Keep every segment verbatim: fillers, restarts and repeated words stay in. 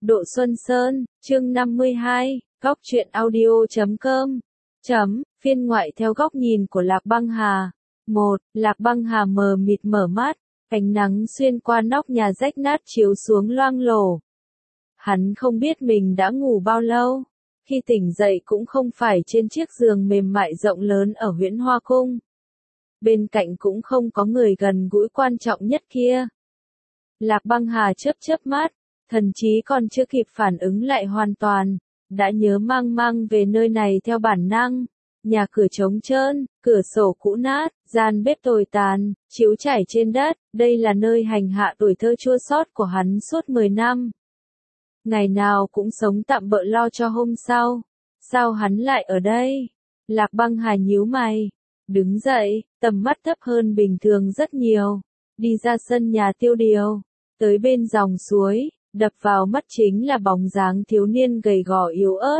Độ Xuân Sơn, chương năm mươi hai, góc truyện audio chấm com. Chấm, phiên ngoại theo góc nhìn của Lạc Băng Hà. một. Lạc Băng Hà mờ mịt mở mắt, ánh nắng xuyên qua nóc nhà rách nát chiếu xuống loang lổ. Hắn không biết mình đã ngủ bao lâu, khi tỉnh dậy cũng không phải trên chiếc giường mềm mại rộng lớn ở Huyễn Hoa Cung. Bên cạnh cũng không có người gần gũi quan trọng nhất kia. Lạc Băng Hà chớp chớp mắt, thần trí còn chưa kịp phản ứng lại hoàn toàn, đã nhớ mang mang về nơi này theo bản năng. Nhà cửa trống trơn, cửa sổ cũ nát, gian bếp tồi tàn, chiếu trải trên đất, đây là nơi hành hạ tuổi thơ chua xót của hắn suốt mười năm. Ngày nào cũng sống tạm bợ lo cho hôm sau. Sao hắn lại ở đây? Lạc Băng Hà nhíu mày, đứng dậy, tầm mắt thấp hơn bình thường rất nhiều, đi ra sân nhà tiêu điều, tới bên dòng suối, đập vào mắt chính là bóng dáng thiếu niên gầy gò yếu ớt.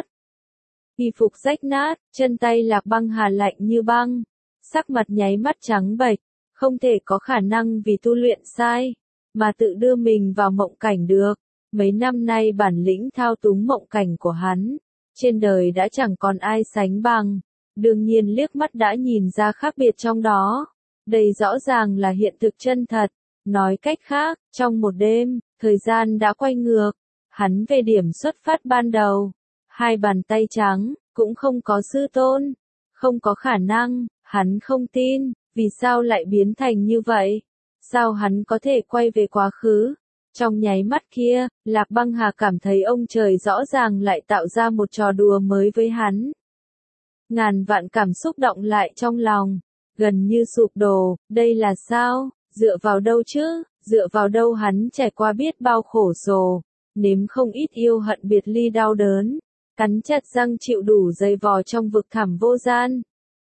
Y phục rách nát, chân tay Lạc Băng Hà lạnh như băng, sắc mặt nháy mắt trắng bệch, không thể có khả năng vì tu luyện sai, mà tự đưa mình vào mộng cảnh được. Mấy năm nay bản lĩnh thao túng mộng cảnh của hắn, trên đời đã chẳng còn ai sánh bằng, đương nhiên liếc mắt đã nhìn ra khác biệt trong đó. Đây rõ ràng là hiện thực chân thật, nói cách khác, trong một đêm, thời gian đã quay ngược, hắn về điểm xuất phát ban đầu. Hai bàn tay trắng, cũng không có sư tôn, không có khả năng, hắn không tin, vì sao lại biến thành như vậy? Sao hắn có thể quay về quá khứ? Trong nháy mắt kia, Lạc Băng Hà cảm thấy ông trời rõ ràng lại tạo ra một trò đùa mới với hắn. Ngàn vạn cảm xúc động lại trong lòng, gần như sụp đổ, đây là sao? Dựa vào đâu chứ? Dựa vào đâu hắn trải qua biết bao khổ sồ, nếm không ít yêu hận biệt ly đau đớn, cắn chặt răng chịu đủ dày vò trong vực thẳm vô gian.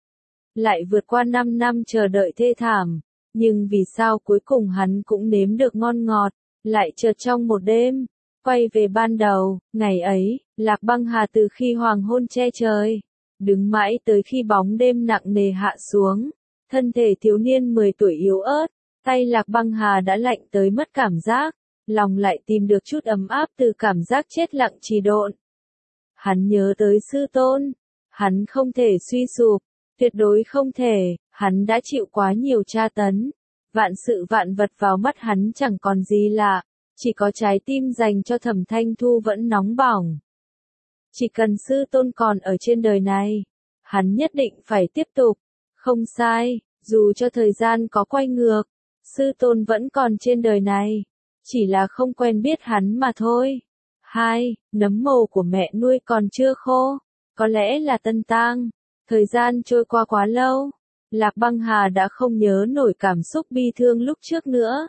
Lại vượt qua năm năm chờ đợi thê thảm, nhưng vì sao cuối cùng hắn cũng nếm được ngon ngọt, lại chợt trong một đêm, quay về ban đầu. Ngày ấy, Lạc Băng Hà từ khi hoàng hôn che trời, đứng mãi tới khi bóng đêm nặng nề hạ xuống, thân thể thiếu niên mười tuổi yếu ớt, tay Lạc Băng Hà đã lạnh tới mất cảm giác, lòng lại tìm được chút ấm áp từ cảm giác chết lặng trì độn. Hắn nhớ tới sư tôn, hắn không thể suy sụp, tuyệt đối không thể, hắn đã chịu quá nhiều tra tấn, vạn sự vạn vật vào mắt hắn chẳng còn gì lạ, chỉ có trái tim dành cho Thẩm Thanh Thu vẫn nóng bỏng. Chỉ cần sư tôn còn ở trên đời này, hắn nhất định phải tiếp tục, không sai, dù cho thời gian có quay ngược, sư tôn vẫn còn trên đời này, chỉ là không quen biết hắn mà thôi. Hai, nấm mồ của mẹ nuôi còn chưa khô, có lẽ là tân tang. Thời gian trôi qua quá lâu, Lạc Băng Hà đã không nhớ nổi cảm xúc bi thương lúc trước nữa.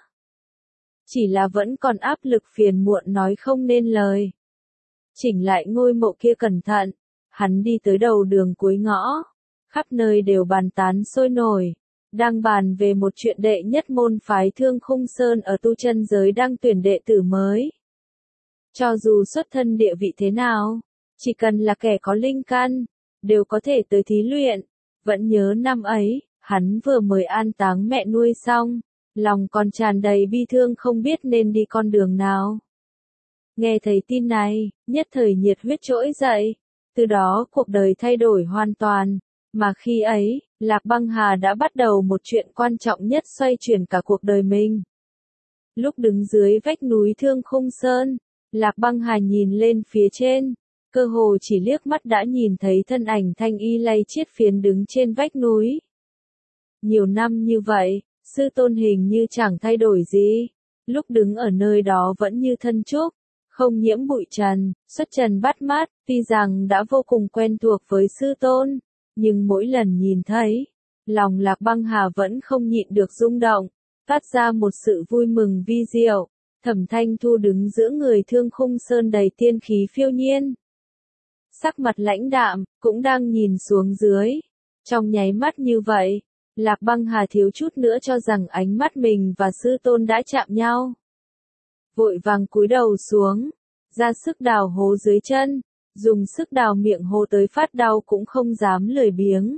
Chỉ là vẫn còn áp lực phiền muộn nói không nên lời. Chỉnh lại ngôi mộ kia cẩn thận, hắn đi tới đầu đường cuối ngõ, khắp nơi đều bàn tán sôi nổi, đang bàn về một chuyện đệ nhất môn phái Thương Khung Sơn ở tu chân giới đang tuyển đệ tử mới. Cho dù xuất thân địa vị thế nào, chỉ cần là kẻ có linh căn, đều có thể tới thí luyện. Vẫn nhớ năm ấy, hắn vừa mới an táng mẹ nuôi xong, lòng còn tràn đầy bi thương không biết nên đi con đường nào. Nghe thấy tin này, nhất thời nhiệt huyết trỗi dậy, từ đó cuộc đời thay đổi hoàn toàn, mà khi ấy, Lạc Băng Hà đã bắt đầu một chuyện quan trọng nhất xoay chuyển cả cuộc đời mình. Lúc đứng dưới vách núi Thương Khung Sơn, Lạc Băng Hà nhìn lên phía trên, cơ hồ chỉ liếc mắt đã nhìn thấy thân ảnh Thanh Y lay chiết phiến đứng trên vách núi. Nhiều năm như vậy, sư tôn hình như chẳng thay đổi gì, lúc đứng ở nơi đó vẫn như thân trúc, không nhiễm bụi trần, xuất trần bắt mắt, tuy rằng đã vô cùng quen thuộc với sư tôn, nhưng mỗi lần nhìn thấy, lòng Lạc Băng Hà vẫn không nhịn được rung động, phát ra một sự vui mừng vi diệu. Thẩm Thanh Thu đứng giữa người Thương Khung Sơn đầy tiên khí phiêu nhiên, sắc mặt lãnh đạm, cũng đang nhìn xuống dưới. Trong nháy mắt như vậy, Lạc Băng Hà thiếu chút nữa cho rằng ánh mắt mình và sư tôn đã chạm nhau. Vội vàng cúi đầu xuống, ra sức đào hố dưới chân, dùng sức đào miệng hố tới phát đau cũng không dám lười biếng.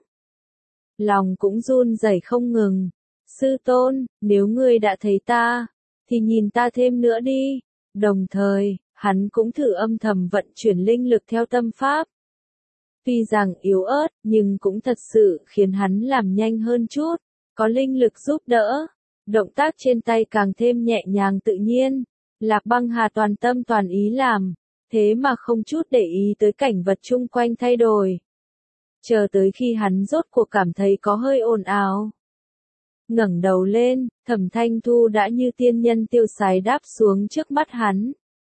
Lòng cũng run rẩy không ngừng. Sư tôn, nếu ngươi đã thấy ta, thì nhìn ta thêm nữa đi. Đồng thời, hắn cũng thử âm thầm vận chuyển linh lực theo tâm pháp. Tuy rằng yếu ớt, nhưng cũng thật sự khiến hắn làm nhanh hơn chút, có linh lực giúp đỡ. Động tác trên tay càng thêm nhẹ nhàng tự nhiên, Lạc Băng Hà toàn tâm toàn ý làm, thế mà không chút để ý tới cảnh vật chung quanh thay đổi. Chờ tới khi hắn rốt cuộc cảm thấy có hơi ồn ào. Ngẩng đầu lên, Thẩm Thanh Thu đã như tiên nhân tiêu sái đáp xuống trước mắt hắn.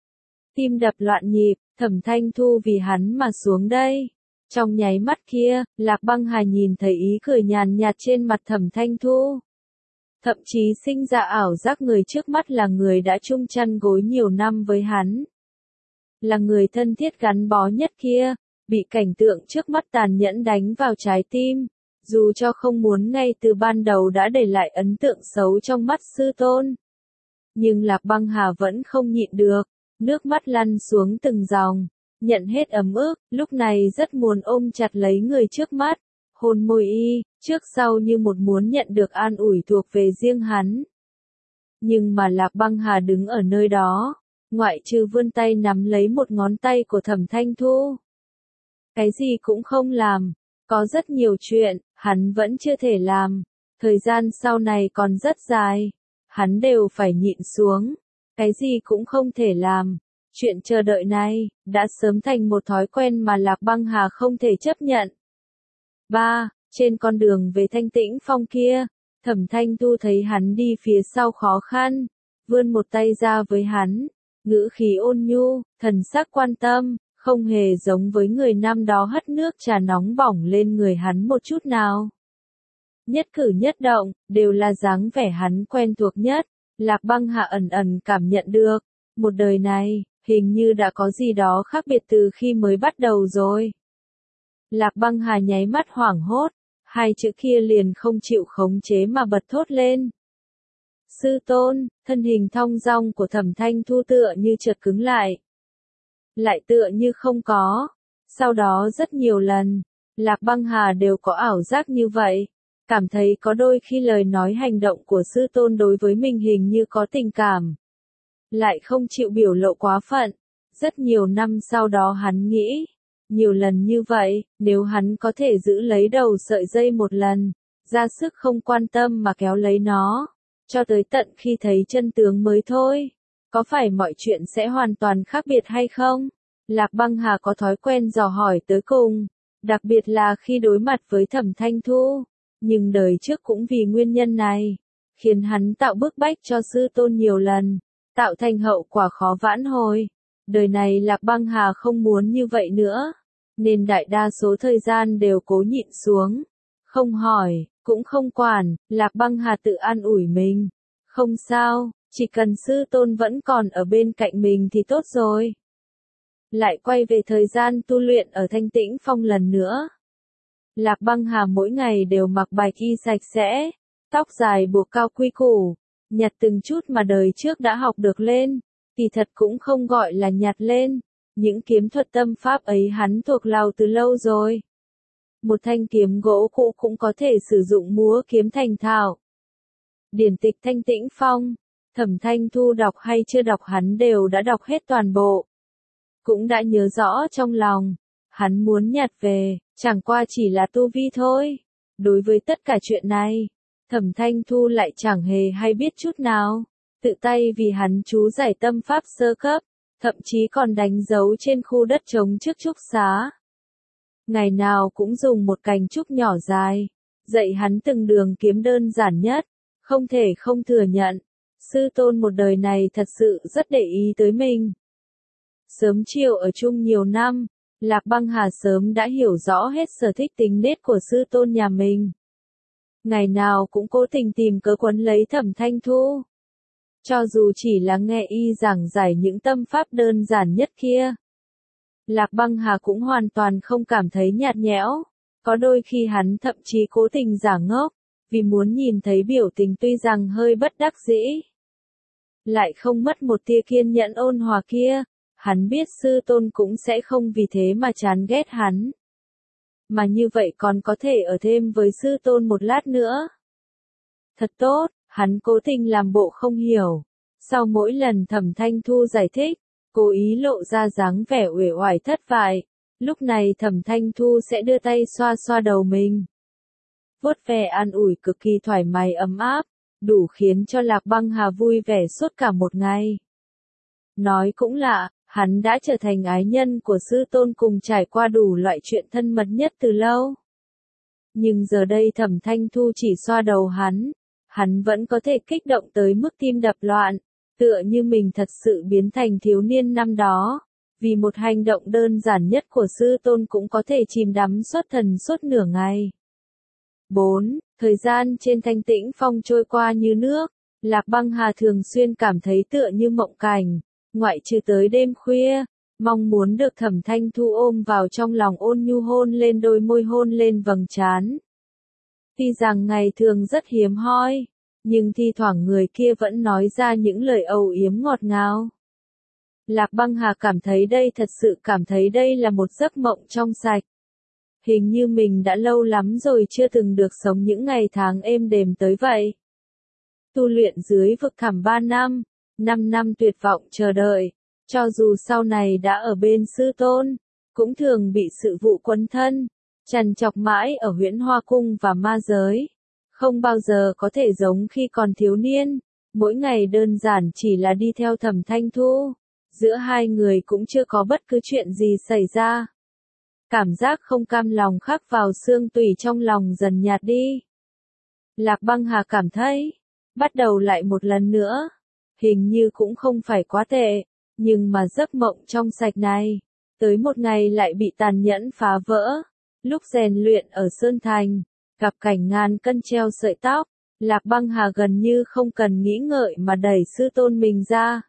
Tim đập loạn nhịp, Thẩm Thanh Thu vì hắn mà xuống đây. Trong nháy mắt kia, Lạc Băng Hà nhìn thấy ý cười nhàn nhạt trên mặt Thẩm Thanh Thu. Thậm chí sinh ra ảo giác người trước mắt là người đã chung chăn gối nhiều năm với hắn. Là người thân thiết gắn bó nhất kia, bị cảnh tượng trước mắt tàn nhẫn đánh vào trái tim. Dù cho không muốn ngay từ ban đầu đã để lại ấn tượng xấu trong mắt sư tôn. Nhưng Lạc Băng Hà vẫn không nhịn được, nước mắt lăn xuống từng dòng, nhận hết ấm ức, lúc này rất muốn ôm chặt lấy người trước mắt, hôn môi y, trước sau như một muốn nhận được an ủi thuộc về riêng hắn. Nhưng mà Lạc Băng Hà đứng ở nơi đó, ngoại trừ vươn tay nắm lấy một ngón tay của Thẩm Thanh Thu. Cái gì cũng không làm, có rất nhiều chuyện, hắn vẫn chưa thể làm, thời gian sau này còn rất dài, hắn đều phải nhịn xuống, cái gì cũng không thể làm. Chuyện chờ đợi này, đã sớm thành một thói quen mà Lạc Băng Hà không thể chấp nhận. ba. Trên con đường về Thanh Tĩnh Phong kia, Thẩm Thanh Thu thấy hắn đi phía sau khó khăn, vươn một tay ra với hắn, ngữ khí ôn nhu, thần sắc quan tâm, không hề giống với người năm đó hất nước trà nóng bỏng lên người hắn một chút nào. Nhất cử nhất động, đều là dáng vẻ hắn quen thuộc nhất, Lạc Băng Hà ẩn ẩn cảm nhận được, một đời này, hình như đã có gì đó khác biệt từ khi mới bắt đầu rồi. Lạc Băng Hà nháy mắt hoảng hốt, hai chữ kia liền không chịu khống chế mà bật thốt lên. Sư tôn, thân hình thong dong của Thẩm Thanh Thu tựa như chợt cứng lại. Lại tựa như không có. Sau đó rất nhiều lần, Lạc Băng Hà đều có ảo giác như vậy. Cảm thấy có đôi khi lời nói hành động của sư tôn đối với mình hình như có tình cảm. Lại không chịu biểu lộ quá phận. Rất nhiều năm sau đó hắn nghĩ, nhiều lần như vậy, nếu hắn có thể giữ lấy đầu sợi dây một lần, ra sức không quan tâm mà kéo lấy nó, cho tới tận khi thấy chân tướng mới thôi, có phải mọi chuyện sẽ hoàn toàn khác biệt hay không? Lạc Băng Hà có thói quen dò hỏi tới cùng, đặc biệt là khi đối mặt với Thẩm Thanh Thu, nhưng đời trước cũng vì nguyên nhân này, khiến hắn tạo bức bách cho sư tôn nhiều lần, tạo thành hậu quả khó vãn hồi. Đời này Lạc Băng Hà không muốn như vậy nữa, nên đại đa số thời gian đều cố nhịn xuống, không hỏi, cũng không quản. Lạc Băng Hà tự an ủi mình, không sao, chỉ cần sư tôn vẫn còn ở bên cạnh mình thì tốt rồi. Lại quay về thời gian tu luyện ở Thanh Tĩnh Phong lần nữa. Lạc Băng Hà mỗi ngày đều mặc bạch y sạch sẽ, tóc dài buộc cao quy củ, nhặt từng chút mà đời trước đã học được lên, kỳ thật cũng không gọi là nhặt lên, những kiếm thuật tâm pháp ấy hắn thuộc lòng từ lâu rồi. Một thanh kiếm gỗ cũ cũng có thể sử dụng múa kiếm thành thạo. Điển tịch Thanh Tĩnh Phong, Thẩm Thanh Thu đọc hay chưa đọc hắn đều đã đọc hết toàn bộ. Cũng đã nhớ rõ trong lòng, hắn muốn nhặt về, chẳng qua chỉ là tu vi thôi. Đối với tất cả chuyện này, Thẩm Thanh Thu lại chẳng hề hay biết chút nào, tự tay vì hắn chú giải tâm pháp sơ cấp, thậm chí còn đánh dấu trên khu đất trống trước trúc xá. Ngày nào cũng dùng một cành trúc nhỏ dài, dạy hắn từng đường kiếm đơn giản nhất, không thể không thừa nhận, sư tôn một đời này thật sự rất để ý tới mình. Sớm chiều ở chung nhiều năm, Lạc Băng Hà sớm đã hiểu rõ hết sở thích tính nết của sư tôn nhà mình. Ngày nào cũng cố tình tìm cớ quấn lấy Thẩm Thanh Thu. Cho dù chỉ là nghe y giảng giải những tâm pháp đơn giản nhất kia. Lạc Băng Hà cũng hoàn toàn không cảm thấy nhạt nhẽo. Có đôi khi hắn thậm chí cố tình giả ngốc, vì muốn nhìn thấy biểu tình tuy rằng hơi bất đắc dĩ. Lại không mất một tia kiên nhẫn ôn hòa kia. Hắn biết sư tôn cũng sẽ không vì thế mà chán ghét hắn. Mà như vậy còn có thể ở thêm với sư tôn một lát nữa. Thật tốt, hắn cố tình làm bộ không hiểu. Sau mỗi lần Thẩm Thanh Thu giải thích, cố ý lộ ra dáng vẻ uể oải thất vọng. Lúc này Thẩm Thanh Thu sẽ đưa tay xoa xoa đầu mình. Vuốt ve an ủi cực kỳ thoải mái ấm áp, đủ khiến cho Lạc Băng Hà vui vẻ suốt cả một ngày. Nói cũng lạ, hắn đã trở thành ái nhân của sư tôn cùng trải qua đủ loại chuyện thân mật nhất từ lâu. Nhưng giờ đây Thẩm Thanh Thu chỉ xoa đầu hắn, hắn vẫn có thể kích động tới mức tim đập loạn, tựa như mình thật sự biến thành thiếu niên năm đó. Vì một hành động đơn giản nhất của sư tôn cũng có thể chìm đắm xuất thần suốt nửa ngày. bốn. Thời gian trên Thanh Tĩnh Phong trôi qua như nước, Lạc Băng Hà thường xuyên cảm thấy tựa như mộng cảnh, ngoại trừ tới đêm khuya, mong muốn được Thẩm Thanh Thu ôm vào trong lòng ôn nhu hôn lên đôi môi hôn lên vầng trán. Tuy rằng ngày thường rất hiếm hoi, nhưng thi thoảng người kia vẫn nói ra những lời âu yếm ngọt ngào. Lạc Băng Hà cảm thấy đây thật sự cảm thấy đây là một giấc mộng trong sạch. Hình như mình đã lâu lắm rồi chưa từng được sống những ngày tháng êm đềm tới vậy. Tu luyện dưới vực thẳm ba năm, năm năm tuyệt vọng chờ đợi, cho dù sau này đã ở bên sư tôn, cũng thường bị sự vụ quấn thân, trằn trọc mãi ở huyễn hoa cung và ma giới. Không bao giờ có thể giống khi còn thiếu niên, mỗi ngày đơn giản chỉ là đi theo Thẩm Thanh Thu. Giữa hai người cũng chưa có bất cứ chuyện gì xảy ra. Cảm giác không cam lòng khắc vào xương tủy trong lòng dần nhạt đi. Lạc Băng Hà cảm thấy, bắt đầu lại một lần nữa. Hình như cũng không phải quá tệ, nhưng mà giấc mộng trong sạch này, tới một ngày lại bị tàn nhẫn phá vỡ. Lúc rèn luyện ở Sơn Thành, gặp cảnh ngàn cân treo sợi tóc, Lạc Băng Hà gần như không cần nghĩ ngợi mà đẩy sư tôn mình ra.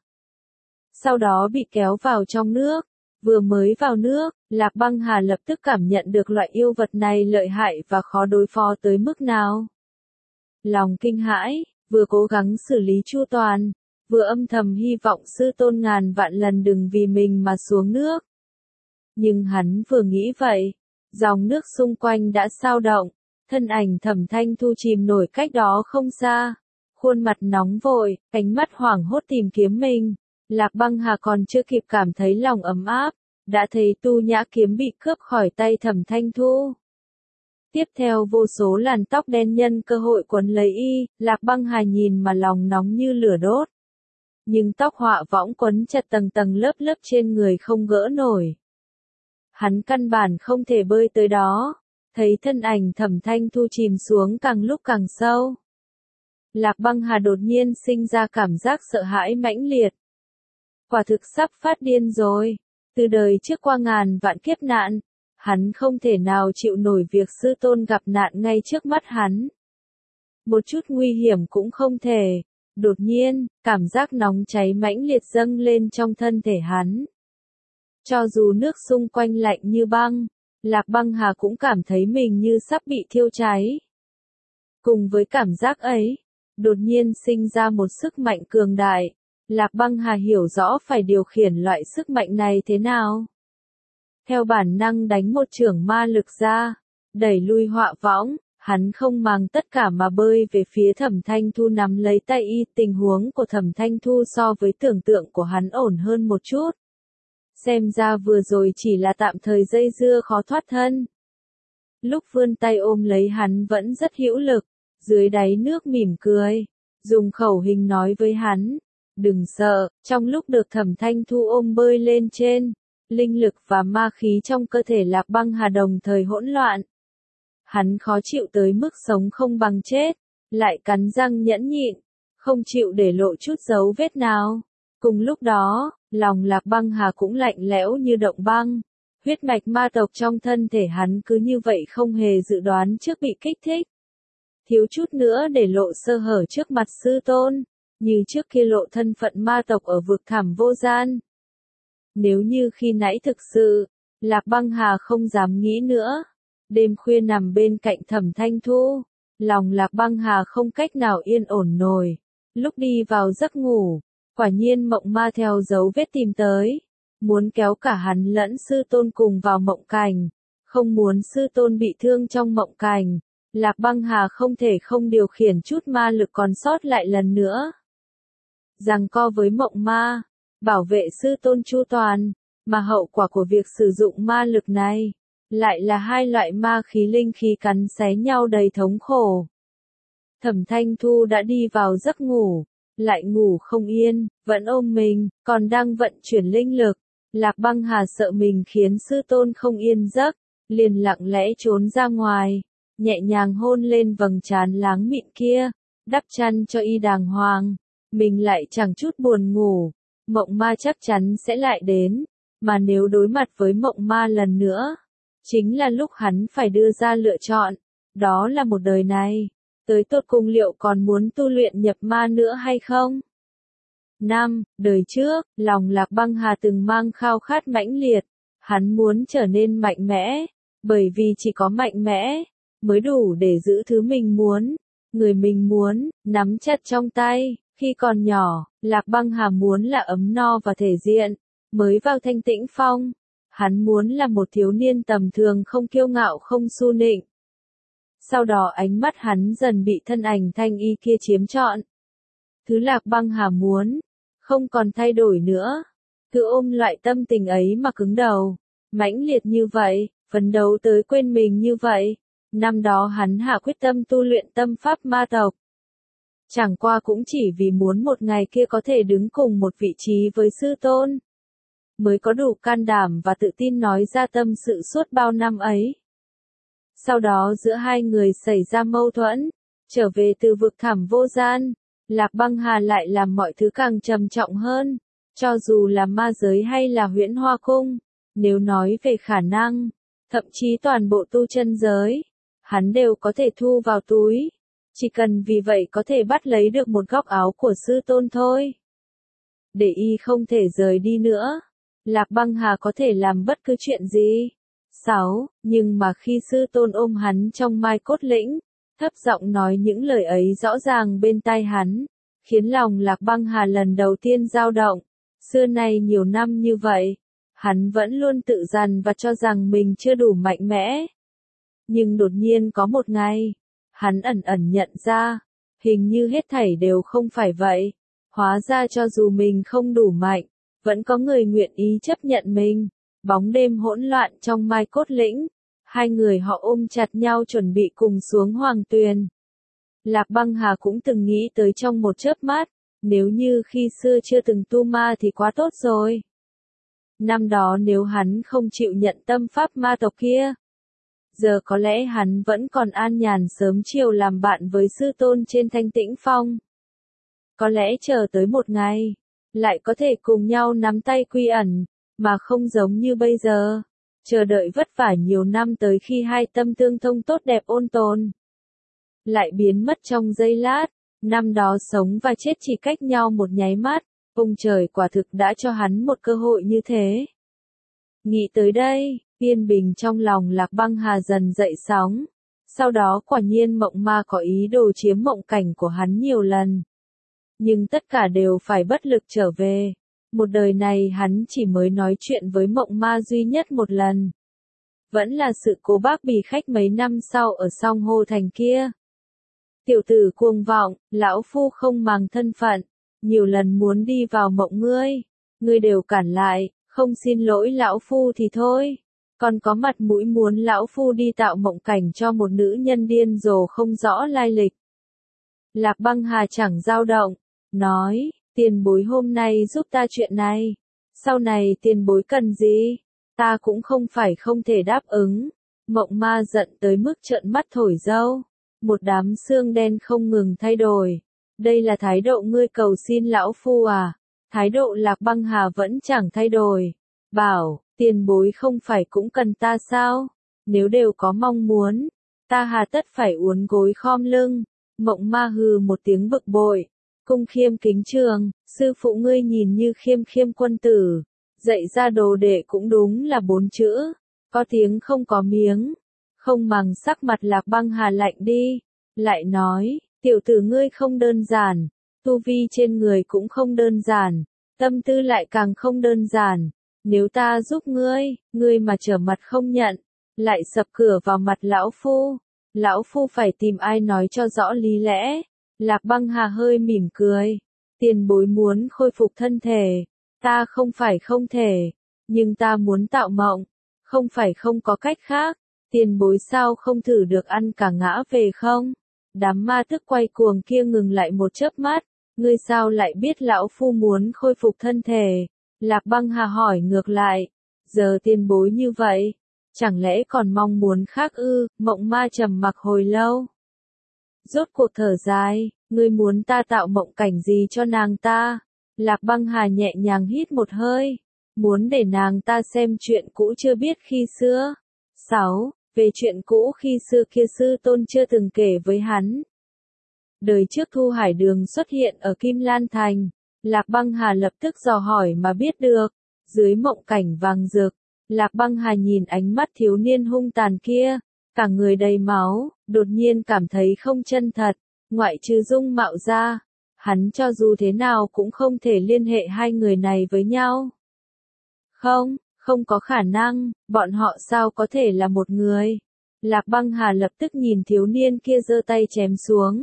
Sau đó bị kéo vào trong nước. Vừa mới vào nước, Lạc Băng Hà lập tức cảm nhận được loại yêu vật này lợi hại và khó đối phó tới mức nào. Lòng kinh hãi, vừa cố gắng xử lý chu toàn, vừa âm thầm hy vọng sư tôn ngàn vạn lần đừng vì mình mà xuống nước. Nhưng hắn vừa nghĩ vậy, dòng nước xung quanh đã sao động, thân ảnh Thẩm Thanh Thu chìm nổi cách đó không xa, khuôn mặt nóng vội, ánh mắt hoảng hốt tìm kiếm mình. Lạc Băng Hà còn chưa kịp cảm thấy lòng ấm áp, đã thấy Tu Nhã kiếm bị cướp khỏi tay Thẩm Thanh Thu. Tiếp theo vô số làn tóc đen nhân cơ hội quấn lấy y, Lạc Băng Hà nhìn mà lòng nóng như lửa đốt. Nhưng tóc họa võng quấn chặt tầng tầng lớp lớp trên người không gỡ nổi. Hắn căn bản không thể bơi tới đó, thấy thân ảnh Thẩm Thanh Thu chìm xuống càng lúc càng sâu. Lạc Băng Hà đột nhiên sinh ra cảm giác sợ hãi mãnh liệt. Quả thực sắp phát điên rồi, từ đời trước qua ngàn vạn kiếp nạn, hắn không thể nào chịu nổi việc sư tôn gặp nạn ngay trước mắt hắn. Một chút nguy hiểm cũng không thể, đột nhiên, cảm giác nóng cháy mãnh liệt dâng lên trong thân thể hắn. Cho dù nước xung quanh lạnh như băng, Lạc Băng Hà cũng cảm thấy mình như sắp bị thiêu cháy. Cùng với cảm giác ấy, đột nhiên sinh ra một sức mạnh cường đại. Lạc Băng Hà hiểu rõ phải điều khiển loại sức mạnh này thế nào. Theo bản năng đánh một chưởng ma lực ra, đẩy lui họa võng, hắn không màng tất cả mà bơi về phía Thẩm Thanh Thu nắm lấy tay y. Tình huống của Thẩm Thanh Thu so với tưởng tượng của hắn ổn hơn một chút. Xem ra vừa rồi chỉ là tạm thời dây dưa khó thoát thân. Lúc vươn tay ôm lấy hắn vẫn rất hữu lực, dưới đáy nước mỉm cười, dùng khẩu hình nói với hắn. Đừng sợ, trong lúc được Thẩm Thanh Thu ôm bơi lên trên, linh lực và ma khí trong cơ thể Lạc Băng Hà đồng thời hỗn loạn. Hắn khó chịu tới mức sống không bằng chết, lại cắn răng nhẫn nhịn, không chịu để lộ chút dấu vết nào. Cùng lúc đó, lòng Lạc Băng Hà cũng lạnh lẽo như động băng, huyết mạch ma tộc trong thân thể hắn cứ như vậy không hề dự đoán trước bị kích thích. Thiếu chút nữa để lộ sơ hở trước mặt sư tôn. Như trước kia lộ thân phận ma tộc ở vực thẳm vô gian. Nếu như khi nãy thực sự, Lạc Băng Hà không dám nghĩ nữa. Đêm khuya nằm bên cạnh Thẩm Thanh Thu, lòng Lạc Băng Hà không cách nào yên ổn nổi. Lúc đi vào giấc ngủ, quả nhiên mộng ma theo dấu vết tìm tới, muốn kéo cả hắn lẫn sư tôn cùng vào mộng cảnh, không muốn sư tôn bị thương trong mộng cảnh. Lạc Băng Hà không thể không điều khiển chút ma lực còn sót lại lần nữa. Giằng co với mộng ma, bảo vệ sư tôn chu toàn, mà hậu quả của việc sử dụng ma lực này, lại là hai loại ma khí linh khí cắn xé nhau đầy thống khổ. Thẩm Thanh Thu đã đi vào giấc ngủ, lại ngủ không yên, vẫn ôm mình, còn đang vận chuyển linh lực. Lạc Băng Hà sợ mình khiến sư tôn không yên giấc, liền lặng lẽ trốn ra ngoài, nhẹ nhàng hôn lên vầng trán láng mịn kia, đắp chăn cho y đàng hoàng. Mình lại chẳng chút buồn ngủ, mộng ma chắc chắn sẽ lại đến, mà nếu đối mặt với mộng ma lần nữa, chính là lúc hắn phải đưa ra lựa chọn, đó là một đời này, tới tột cùng liệu còn muốn tu luyện nhập ma nữa hay không? năm. Đời trước, lòng Lạc Băng Hà từng mang khao khát mãnh liệt, hắn muốn trở nên mạnh mẽ, bởi vì chỉ có mạnh mẽ, mới đủ để giữ thứ mình muốn, người mình muốn, nắm chặt trong tay. Khi còn nhỏ, Lạc Băng Hà muốn là ấm no và thể diện, mới vào Thanh Tĩnh Phong, hắn muốn là một thiếu niên tầm thường không kiêu ngạo không su nịnh. Sau đó ánh mắt hắn dần bị thân ảnh thanh y kia chiếm trọn. Thứ Lạc Băng Hà muốn, không còn thay đổi nữa. Cứ ôm loại tâm tình ấy mà cứng đầu, mãnh liệt như vậy, phấn đấu tới quên mình như vậy. Năm đó hắn hạ quyết tâm tu luyện tâm pháp ma tộc. Chẳng qua cũng chỉ vì muốn một ngày kia có thể đứng cùng một vị trí với sư tôn, mới có đủ can đảm và tự tin nói ra tâm sự suốt bao năm ấy. Sau đó giữa hai người xảy ra mâu thuẫn, trở về từ vực thẳm vô gian, Lạc Băng Hà lại làm mọi thứ càng trầm trọng hơn, cho dù là ma giới hay là Huyễn Hoa Cung, nếu nói về khả năng, thậm chí toàn bộ tu chân giới, hắn đều có thể thu vào túi. Chỉ cần vì vậy có thể bắt lấy được một góc áo của sư tôn thôi. Để y không thể rời đi nữa, Lạc Băng Hà có thể làm bất cứ chuyện gì. sáu. Nhưng mà khi sư tôn ôm hắn trong Mai Cốt Lĩnh, thấp giọng nói những lời ấy rõ ràng bên tai hắn, khiến lòng Lạc Băng Hà lần đầu tiên dao động. Xưa nay nhiều năm như vậy, hắn vẫn luôn tự dằn và cho rằng mình chưa đủ mạnh mẽ. Nhưng đột nhiên có một ngày, hắn ẩn ẩn nhận ra, hình như hết thảy đều không phải vậy. Hóa ra cho dù mình không đủ mạnh, vẫn có người nguyện ý chấp nhận mình. Bóng đêm hỗn loạn trong Mai Cốt Lĩnh, hai người họ ôm chặt nhau chuẩn bị cùng xuống Hoàng Tuyền. Lạc Băng Hà cũng từng nghĩ tới trong một chớp mắt, nếu như khi xưa chưa từng tu ma thì quá tốt rồi. Năm đó nếu hắn không chịu nhận tâm pháp ma tộc kia, giờ có lẽ hắn vẫn còn an nhàn sớm chiều làm bạn với sư tôn trên Thanh Tĩnh Phong. Có lẽ chờ tới một ngày, lại có thể cùng nhau nắm tay quy ẩn, mà không giống như bây giờ, chờ đợi vất vả nhiều năm tới khi hai tâm tương thông tốt đẹp ôn tồn, lại biến mất trong giây lát. Năm đó sống và chết chỉ cách nhau một nháy mắt, ông trời quả thực đã cho hắn một cơ hội như thế. Nghĩ tới đây, yên bình trong lòng Lạc Băng Hà dần dậy sóng. Sau đó quả nhiên mộng ma có ý đồ chiếm mộng cảnh của hắn nhiều lần. Nhưng tất cả đều phải bất lực trở về. Một đời này hắn chỉ mới nói chuyện với mộng ma duy nhất một lần. Vẫn là sự cố bác bì khách mấy năm sau ở Song Hô Thành kia. Tiểu tử cuồng vọng, lão phu không màng thân phận, nhiều lần muốn đi vào mộng ngươi, ngươi đều cản lại, không xin lỗi lão phu thì thôi, còn có mặt mũi muốn lão phu đi tạo mộng cảnh cho một nữ nhân điên rồ không rõ lai lịch. Lạc Băng Hà chẳng dao động, nói, tiền bối hôm nay giúp ta chuyện này, sau này tiền bối cần gì, ta cũng không phải không thể đáp ứng. Mộng ma giận tới mức trợn mắt thổi dâu, một đám xương đen không ngừng thay đổi. Đây là thái độ ngươi cầu xin lão phu à? Thái độ Lạc Băng Hà vẫn chẳng thay đổi. Bảo, tiền bối không phải cũng cần ta sao? Nếu đều có mong muốn, ta hà tất phải uốn gối khom lưng. Mộng ma hừ một tiếng bực bội. Cung Khiêm kính trường, sư phụ ngươi nhìn như khiêm khiêm quân tử. Dạy ra đồ đệ cũng đúng là bốn chữ. Có tiếng không có miếng. Không màng sắc mặt Lạc Băng Hà lạnh đi. Lại nói, tiểu tử ngươi không đơn giản. Tu vi trên người cũng không đơn giản. Tâm tư lại càng không đơn giản. Nếu ta giúp ngươi, ngươi mà trở mặt không nhận, lại sập cửa vào mặt lão phu, lão phu phải tìm ai nói cho rõ lý lẽ. Lạc Băng Hà hơi mỉm cười, tiền bối muốn khôi phục thân thể, Ta không phải không thể, nhưng ta muốn tạo mộng, không phải không có cách khác, tiền bối sao không thử được ăn cả ngã về không? Đám ma thức quay cuồng kia ngừng lại một chớp mắt, ngươi sao lại biết lão phu muốn khôi phục thân thể? Lạc Băng Hà hỏi ngược lại, giờ tiền bối như vậy, chẳng lẽ còn mong muốn khác ư? Mộng ma trầm mặc hồi lâu. Rốt cuộc thở dài, ngươi muốn ta tạo mộng cảnh gì cho nàng ta? Lạc Băng Hà nhẹ nhàng hít một hơi, muốn để nàng ta xem chuyện cũ chưa biết khi xưa. sáu. Về chuyện cũ khi xưa kia sư tôn chưa từng kể với hắn. Đời trước Thu Hải Đường xuất hiện ở Kim Lan Thành, Lạc Băng Hà lập tức dò hỏi mà biết được, dưới mộng cảnh vàng rực, Lạc Băng Hà nhìn ánh mắt thiếu niên hung tàn kia, cả người đầy máu, đột nhiên cảm thấy không chân thật, ngoại trừ dung mạo ra, hắn cho dù thế nào cũng không thể liên hệ hai người này với nhau. Không, không có khả năng, bọn họ sao có thể là một người. Lạc Băng Hà lập tức nhìn thiếu niên kia giơ tay chém xuống.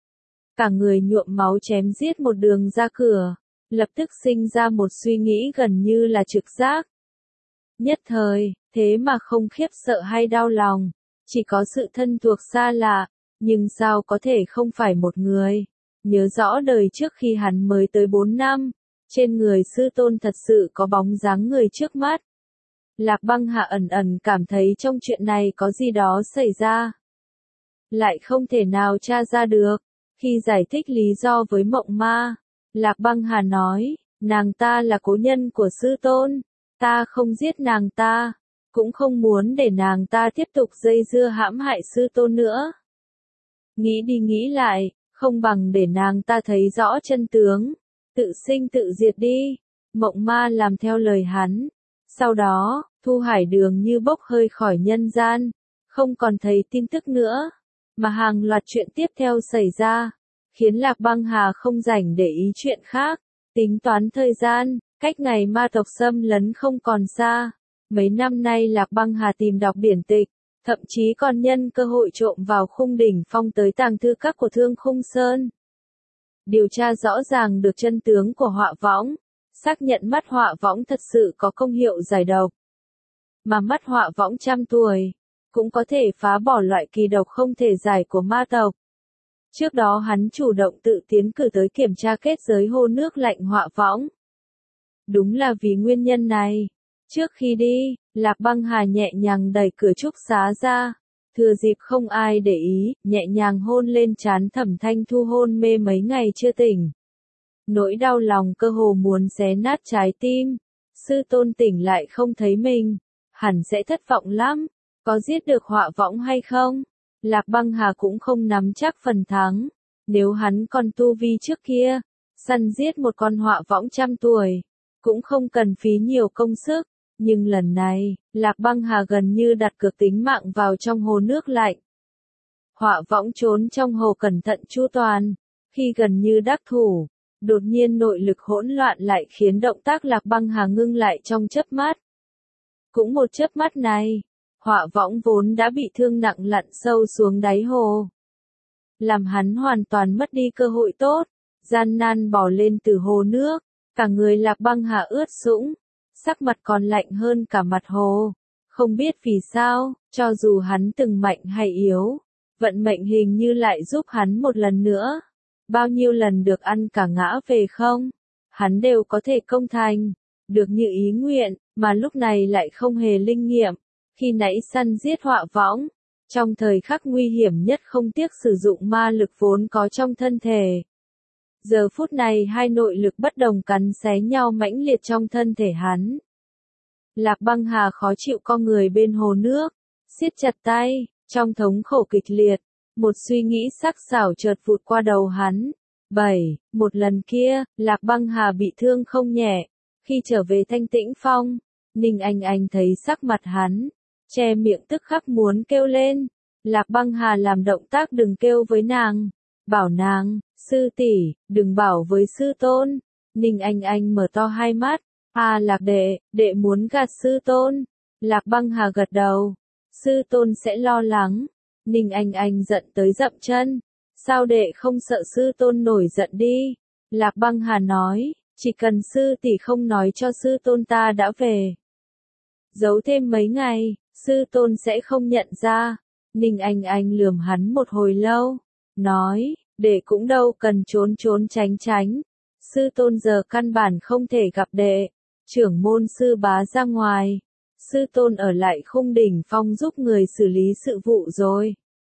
Cả người nhuộm máu chém giết một đường ra cửa, lập tức sinh ra một suy nghĩ gần như là trực giác. Nhất thời, thế mà không khiếp sợ hay đau lòng, chỉ có sự thân thuộc xa lạ, nhưng sao có thể không phải một người. Nhớ rõ đời trước khi hắn mới tới bốn năm, trên người sư tôn thật sự có bóng dáng người trước mắt. Lạc Băng Hà ẩn ẩn cảm thấy trong chuyện này có gì đó xảy ra. Lại không thể nào tra ra được. Khi giải thích lý do với mộng ma, Lạc Băng Hà nói, nàng ta là cố nhân của sư tôn, ta không giết nàng ta, cũng không muốn để nàng ta tiếp tục dây dưa hãm hại sư tôn nữa. Nghĩ đi nghĩ lại, không bằng để nàng ta thấy rõ chân tướng, tự sinh tự diệt đi. Mộng ma làm theo lời hắn. Sau đó, Thu Hải Đường như bốc hơi khỏi nhân gian, không còn thấy tin tức nữa, mà hàng loạt chuyện tiếp theo xảy ra, khiến Lạc Băng Hà không rảnh để ý chuyện khác, tính toán thời gian, cách ngày ma tộc xâm lấn không còn xa. Mấy năm nay Lạc Băng Hà tìm đọc điển tịch, thậm chí còn nhân cơ hội trộm vào khung đỉnh phong tới tàng thư các của Thương Khung Sơn. Điều tra rõ ràng được chân tướng của họa võng, xác nhận mắt họa võng thật sự có công hiệu giải độc. Mà mắt họa võng trăm tuổi, cũng có thể phá bỏ loại kỳ độc không thể giải của ma tộc. Trước đó hắn chủ động tự tiến cử tới kiểm tra kết giới hồ nước lạnh họa võng. Đúng là vì nguyên nhân này. Trước khi đi, Lạc Băng Hà nhẹ nhàng đẩy cửa trúc xá ra, thừa dịp không ai để ý, nhẹ nhàng hôn lên trán Thẩm Thanh Thu hôn mê mấy ngày chưa tỉnh. Nỗi đau lòng cơ hồ muốn xé nát trái tim. Sư tôn tỉnh lại không thấy mình, hẳn sẽ thất vọng lắm. Có giết được họa võng hay không? Lạc Băng Hà cũng không nắm chắc phần thắng. Nếu hắn còn tu vi trước kia, săn giết một con họa võng trăm tuổi, cũng không cần phí nhiều công sức. Nhưng lần này, Lạc Băng Hà gần như đặt cược tính mạng vào trong hồ nước lạnh. Họa võng trốn trong hồ cẩn thận chu toàn, khi gần như đắc thủ, đột nhiên nội lực hỗn loạn lại khiến động tác Lạc Băng Hà ngưng lại trong chớp mắt. Cũng một chớp mắt này, họa võng vốn đã bị thương nặng lặn sâu xuống đáy hồ, làm hắn hoàn toàn mất đi cơ hội tốt, gian nan bò lên từ hồ nước, cả người Lạc Băng Hà ướt sũng, sắc mặt còn lạnh hơn cả mặt hồ. Không biết vì sao, cho dù hắn từng mạnh hay yếu, vận mệnh hình như lại giúp hắn một lần nữa. Bao nhiêu lần được ăn cả ngã về không, hắn đều có thể công thành, được như ý nguyện, mà lúc này lại không hề linh nghiệm. Khi nãy săn giết họa võng, trong thời khắc nguy hiểm nhất không tiếc sử dụng ma lực vốn có trong thân thể. Giờ phút này hai nội lực bất đồng cắn xé nhau mãnh liệt trong thân thể hắn. Lạc Băng Hà khó chịu co người bên hồ nước, siết chặt tay, trong thống khổ kịch liệt, một suy nghĩ sắc sảo chợt vụt qua đầu hắn. bảy. Một lần kia, Lạc Băng Hà bị thương không nhẹ, khi trở về Thanh Tĩnh Phong, Ninh Anh Anh thấy sắc mặt hắn, che miệng tức khắc muốn kêu lên. Lạc Băng Hà làm động tác đừng kêu với nàng, bảo nàng, sư tỷ, đừng bảo với sư tôn. Ninh Anh Anh mở to hai mắt, à Lạc đệ, đệ muốn gạt sư tôn. Lạc Băng Hà gật đầu, sư tôn sẽ lo lắng. Ninh Anh Anh giận tới dậm chân, sao đệ không sợ sư tôn nổi giận đi. Lạc Băng Hà nói, Chỉ cần sư tỷ không nói cho sư tôn ta đã về. Giấu thêm mấy ngày, sư tôn sẽ không nhận ra. Ninh Anh Anh lườm hắn một hồi lâu, nói, đệ cũng đâu cần trốn trốn tránh tránh. Sư tôn giờ căn bản không thể gặp đệ, trưởng môn sư bá ra ngoài. Sư tôn ở lại khung đỉnh phong giúp người xử lý sự vụ rồi.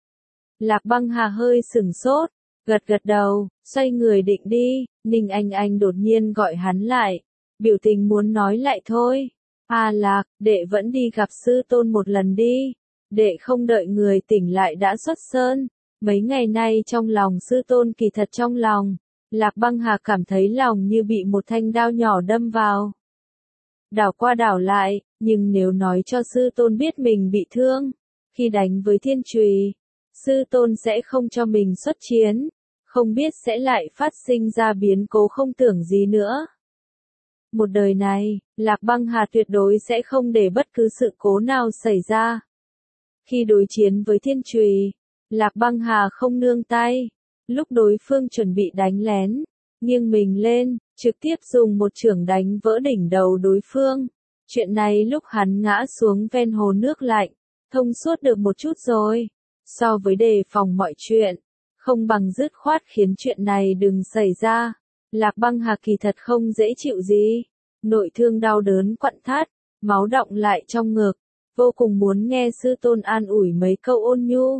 Lạc Băng Hà hơi sừng sốt, gật gật đầu, xoay người định đi. Ninh Anh Anh đột nhiên gọi hắn lại, biểu tình muốn nói lại thôi. À Lạc, đệ vẫn đi gặp sư tôn một lần đi. Đệ không đợi người tỉnh lại đã xuất sơn. Mấy ngày nay trong lòng sư tôn kỳ thật trong lòng. Lạc Băng Hà cảm thấy lòng như bị một thanh đao nhỏ đâm vào. Đảo qua đảo lại, nhưng nếu nói cho sư tôn biết mình bị thương, khi đánh với thiên trùy, sư tôn sẽ không cho mình xuất chiến, không biết sẽ lại phát sinh ra biến cố không tưởng gì nữa. Một đời này, Lạc Băng Hà tuyệt đối sẽ không để bất cứ sự cố nào xảy ra. Khi đối chiến với thiên trùy, Lạc Băng Hà không nương tay. Lúc đối phương chuẩn bị đánh lén, nghiêng mình lên, trực tiếp dùng một chưởng đánh vỡ đỉnh đầu đối phương. Chuyện này lúc hắn ngã xuống ven hồ nước lạnh, thông suốt được một chút rồi. So với đề phòng mọi chuyện, không bằng dứt khoát khiến chuyện này đừng xảy ra. Lạc Băng Hà kỳ thật không dễ chịu gì. Nội thương đau đớn quặn thắt, máu đọng lại trong ngực, vô cùng muốn nghe sư tôn an ủi mấy câu ôn nhu.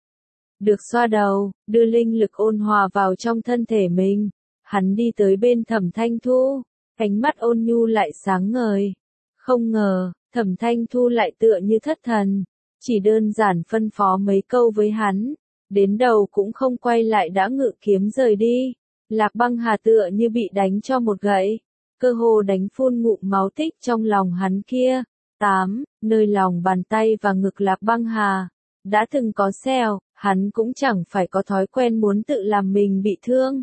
Được xoa đầu, đưa linh lực ôn hòa vào trong thân thể mình, hắn đi tới bên Thẩm Thanh Thu, ánh mắt ôn nhu lại sáng ngời. Không ngờ, Thẩm Thanh Thu lại tựa như thất thần, chỉ đơn giản phân phó mấy câu với hắn, đến đầu cũng không quay lại đã ngự kiếm rời đi. Lạc Băng Hà tựa như bị đánh cho một gậy, cơ hồ đánh phun ngụm máu tích trong lòng hắn kia. tám. Nơi lòng bàn tay và ngực Lạc Băng Hà đã từng có sẹo, hắn cũng chẳng phải có thói quen muốn tự làm mình bị thương,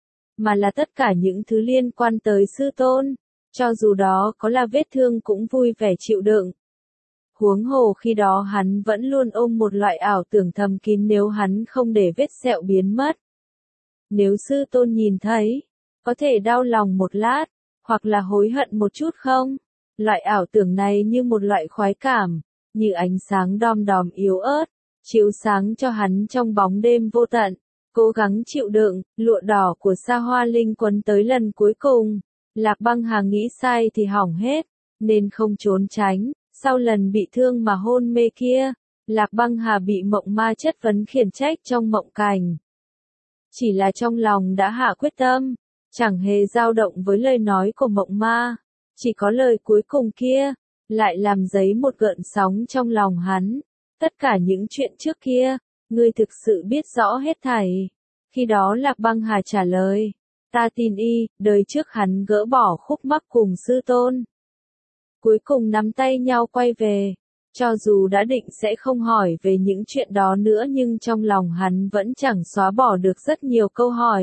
mà là tất cả những thứ liên quan tới sư tôn, cho dù đó có là vết thương cũng vui vẻ chịu đựng. Huống hồ khi đó hắn vẫn luôn ôm một loại ảo tưởng thầm kín nếu hắn không để vết sẹo biến mất. Nếu sư tôn nhìn thấy, có thể đau lòng một lát, hoặc là hối hận một chút không? Loại ảo tưởng này như một loại khoái cảm, như ánh sáng đom đóm yếu ớt, chiếu sáng cho hắn trong bóng đêm vô tận. Cố gắng chịu đựng, lụa đỏ của Sa Hoa Linh quấn tới lần cuối cùng. Lạc Băng Hà nghĩ sai thì hỏng hết, nên không trốn tránh. Sau lần bị thương mà hôn mê kia, Lạc Băng Hà bị mộng ma chất vấn khiển trách trong mộng cảnh. Chỉ là trong lòng đã hạ quyết tâm, chẳng hề dao động với lời nói của mộng ma. Chỉ có lời cuối cùng kia, lại làm dấy một gợn sóng trong lòng hắn. Tất cả những chuyện trước kia, ngươi thực sự biết rõ hết thảy. Khi đó Lạc Băng Hà trả lời, ta tin y, đời trước hắn gỡ bỏ khúc mắc cùng sư tôn. Cuối cùng nắm tay nhau quay về, cho dù đã định sẽ không hỏi về những chuyện đó nữa nhưng trong lòng hắn vẫn chẳng xóa bỏ được rất nhiều câu hỏi.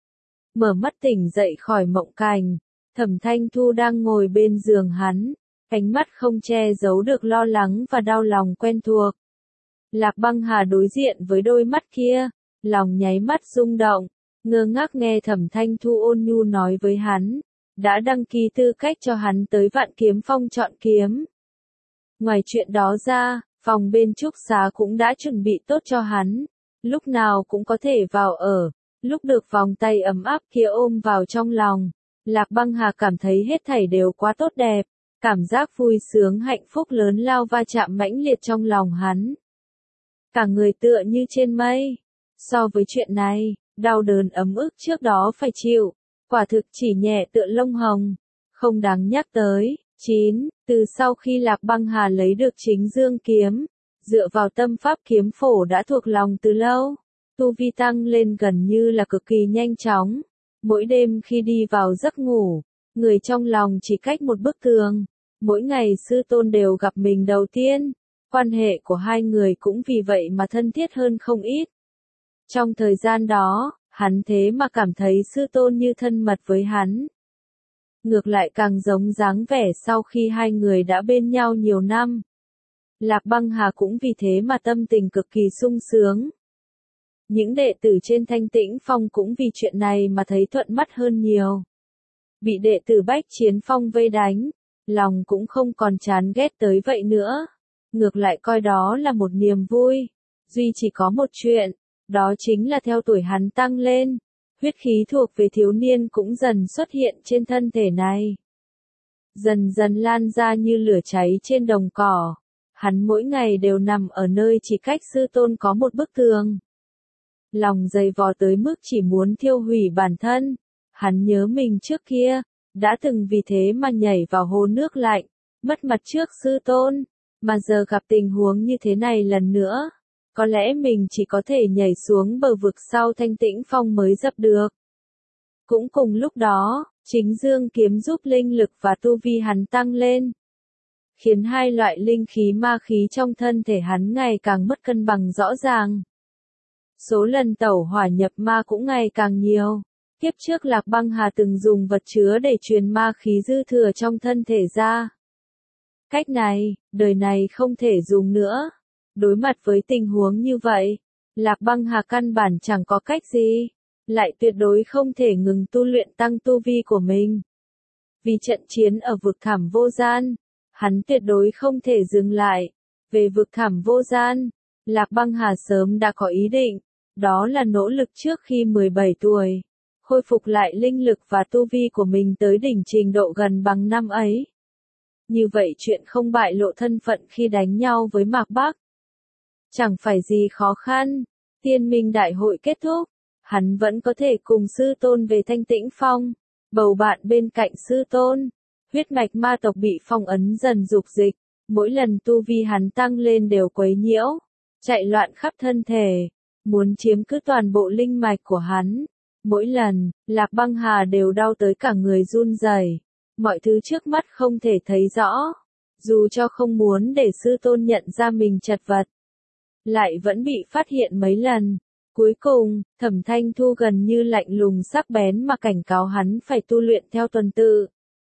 Mở mắt tỉnh dậy khỏi mộng cảnh, Thẩm Thanh Thu đang ngồi bên giường hắn, ánh mắt không che giấu được lo lắng và đau lòng quen thuộc. Lạc Băng Hà đối diện với đôi mắt kia, lòng nháy mắt rung động, ngơ ngác nghe Thẩm Thanh Thu ôn nhu nói với hắn, đã đăng ký tư cách cho hắn tới Vạn Kiếm Phong chọn kiếm. Ngoài chuyện đó ra, phòng bên trúc xá cũng đã chuẩn bị tốt cho hắn, lúc nào cũng có thể vào ở, lúc được vòng tay ấm áp kia ôm vào trong lòng. Lạc Băng Hà cảm thấy hết thảy đều quá tốt đẹp, cảm giác vui sướng hạnh phúc lớn lao va chạm mãnh liệt trong lòng hắn. Cả người tựa như trên mây. So với chuyện này, đau đớn ấm ức trước đó phải chịu, quả thực chỉ nhẹ tựa lông hồng, không đáng nhắc tới. chín. Từ sau khi Lạc Băng Hà lấy được chính dương kiếm, dựa vào tâm pháp kiếm phổ đã thuộc lòng từ lâu, tu vi tăng lên gần như là cực kỳ nhanh chóng. Mỗi đêm khi đi vào giấc ngủ, người trong lòng chỉ cách một bức tường. Mỗi ngày sư tôn đều gặp mình đầu tiên, quan hệ của hai người cũng vì vậy mà thân thiết hơn không ít. Trong thời gian đó, hắn thế mà cảm thấy sư tôn như thân mật với hắn. Ngược lại càng giống dáng vẻ sau khi hai người đã bên nhau nhiều năm. Lạc Băng Hà cũng vì thế mà tâm tình cực kỳ sung sướng. Những đệ tử trên Thanh Tĩnh Phong cũng vì chuyện này mà thấy thuận mắt hơn nhiều. bị đệ tử Bách Chiến Phong vây đánh, lòng cũng không còn chán ghét tới vậy nữa. Ngược lại coi đó là một niềm vui. Duy chỉ có một chuyện, đó chính là theo tuổi hắn tăng lên, huyết khí thuộc về thiếu niên cũng dần xuất hiện trên thân thể này. Dần dần lan ra như lửa cháy trên đồng cỏ. Hắn mỗi ngày đều nằm ở nơi chỉ cách sư tôn có một bức tường. Lòng dày vò tới mức chỉ muốn thiêu hủy bản thân. Hắn nhớ mình trước kia, đã từng vì thế mà nhảy vào hồ nước lạnh, mất mặt trước sư tôn, mà giờ gặp tình huống như thế này lần nữa. Có lẽ mình chỉ có thể nhảy xuống bờ vực sau Thanh Tĩnh Phong mới dập được. Cũng cùng lúc đó, chính dương kiếm giúp linh lực và tu vi hắn tăng lên, khiến hai loại linh khí ma khí trong thân thể hắn ngày càng mất cân bằng rõ ràng. Số lần tẩu hỏa nhập ma cũng ngày càng nhiều. Kiếp trước Lạc Băng Hà từng dùng vật chứa để truyền ma khí dư thừa trong thân thể ra. Cách này, đời này không thể dùng nữa. Đối mặt với tình huống như vậy, Lạc Băng Hà căn bản chẳng có cách gì, lại tuyệt đối không thể ngừng tu luyện tăng tu vi của mình. Vì trận chiến ở vực thẳm vô gian, hắn tuyệt đối không thể dừng lại. Về vực thẳm vô gian, Lạc Băng Hà sớm đã có ý định, đó là nỗ lực trước khi mười bảy tuổi, khôi phục lại linh lực và tu vi của mình tới đỉnh trình độ gần bằng năm ấy. Như vậy chuyện không bại lộ thân phận khi đánh nhau với Mạc Bắc chẳng phải gì khó khăn. Tiên Minh Đại hội kết thúc, hắn vẫn có thể cùng sư tôn về Thanh Tĩnh Phong, bầu bạn bên cạnh sư tôn. Huyết mạch ma tộc bị phong ấn dần dục dịch, mỗi lần tu vi hắn tăng lên đều quấy nhiễu, chạy loạn khắp thân thể, muốn chiếm cứ toàn bộ linh mạch của hắn. Mỗi lần, Lạc Băng Hà đều đau tới cả người run rẩy, mọi thứ trước mắt không thể thấy rõ, dù cho không muốn để sư tôn nhận ra mình chật vật, lại vẫn bị phát hiện mấy lần. Cuối cùng, Thẩm Thanh Thu gần như lạnh lùng sắc bén mà cảnh cáo hắn phải tu luyện theo tuần tự.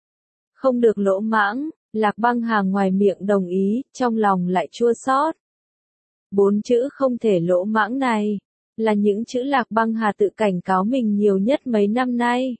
Không được lỗ mãng, Lạc Băng Hà ngoài miệng đồng ý, trong lòng lại chua xót. Bốn chữ không thể lỗ mãng này, là những chữ Lạc Băng Hà tự cảnh cáo mình nhiều nhất mấy năm nay.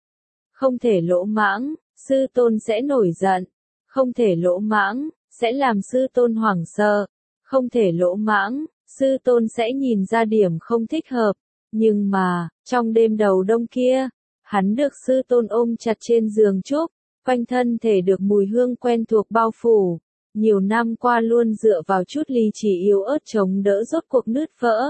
Không thể lỗ mãng, sư tôn sẽ nổi giận. Không thể lỗ mãng, sẽ làm sư tôn hoảng sợ. Không thể lỗ mãng, sư tôn sẽ nhìn ra điểm không thích hợp. Nhưng mà, trong đêm đầu đông kia, hắn được sư tôn ôm chặt trên giường trúc, quanh thân thể được mùi hương quen thuộc bao phủ. Nhiều năm qua luôn dựa vào chút lý trí yếu ớt chống đỡ rốt cuộc nứt vỡ.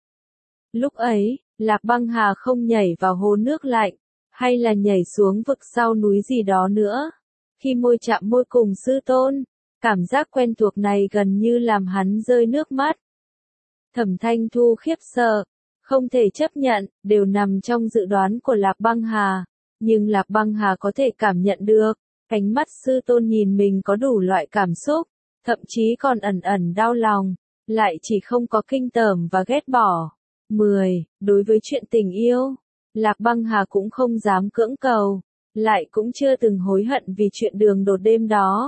Lúc ấy, Lạc Băng Hà không nhảy vào hồ nước lạnh, hay là nhảy xuống vực sau núi gì đó nữa. Khi môi chạm môi cùng sư tôn, cảm giác quen thuộc này gần như làm hắn rơi nước mắt. Thẩm Thanh Thu khiếp sợ, không thể chấp nhận, đều nằm trong dự đoán của Lạc Băng Hà. Nhưng Lạc Băng Hà có thể cảm nhận được, ánh mắt sư tôn nhìn mình có đủ loại cảm xúc, thậm chí còn ẩn ẩn đau lòng, lại chỉ không có kinh tởm và ghét bỏ. mười. Đối với chuyện tình yêu, Lạc Băng Hà cũng không dám cưỡng cầu, lại cũng chưa từng hối hận vì chuyện đường đột đêm đó.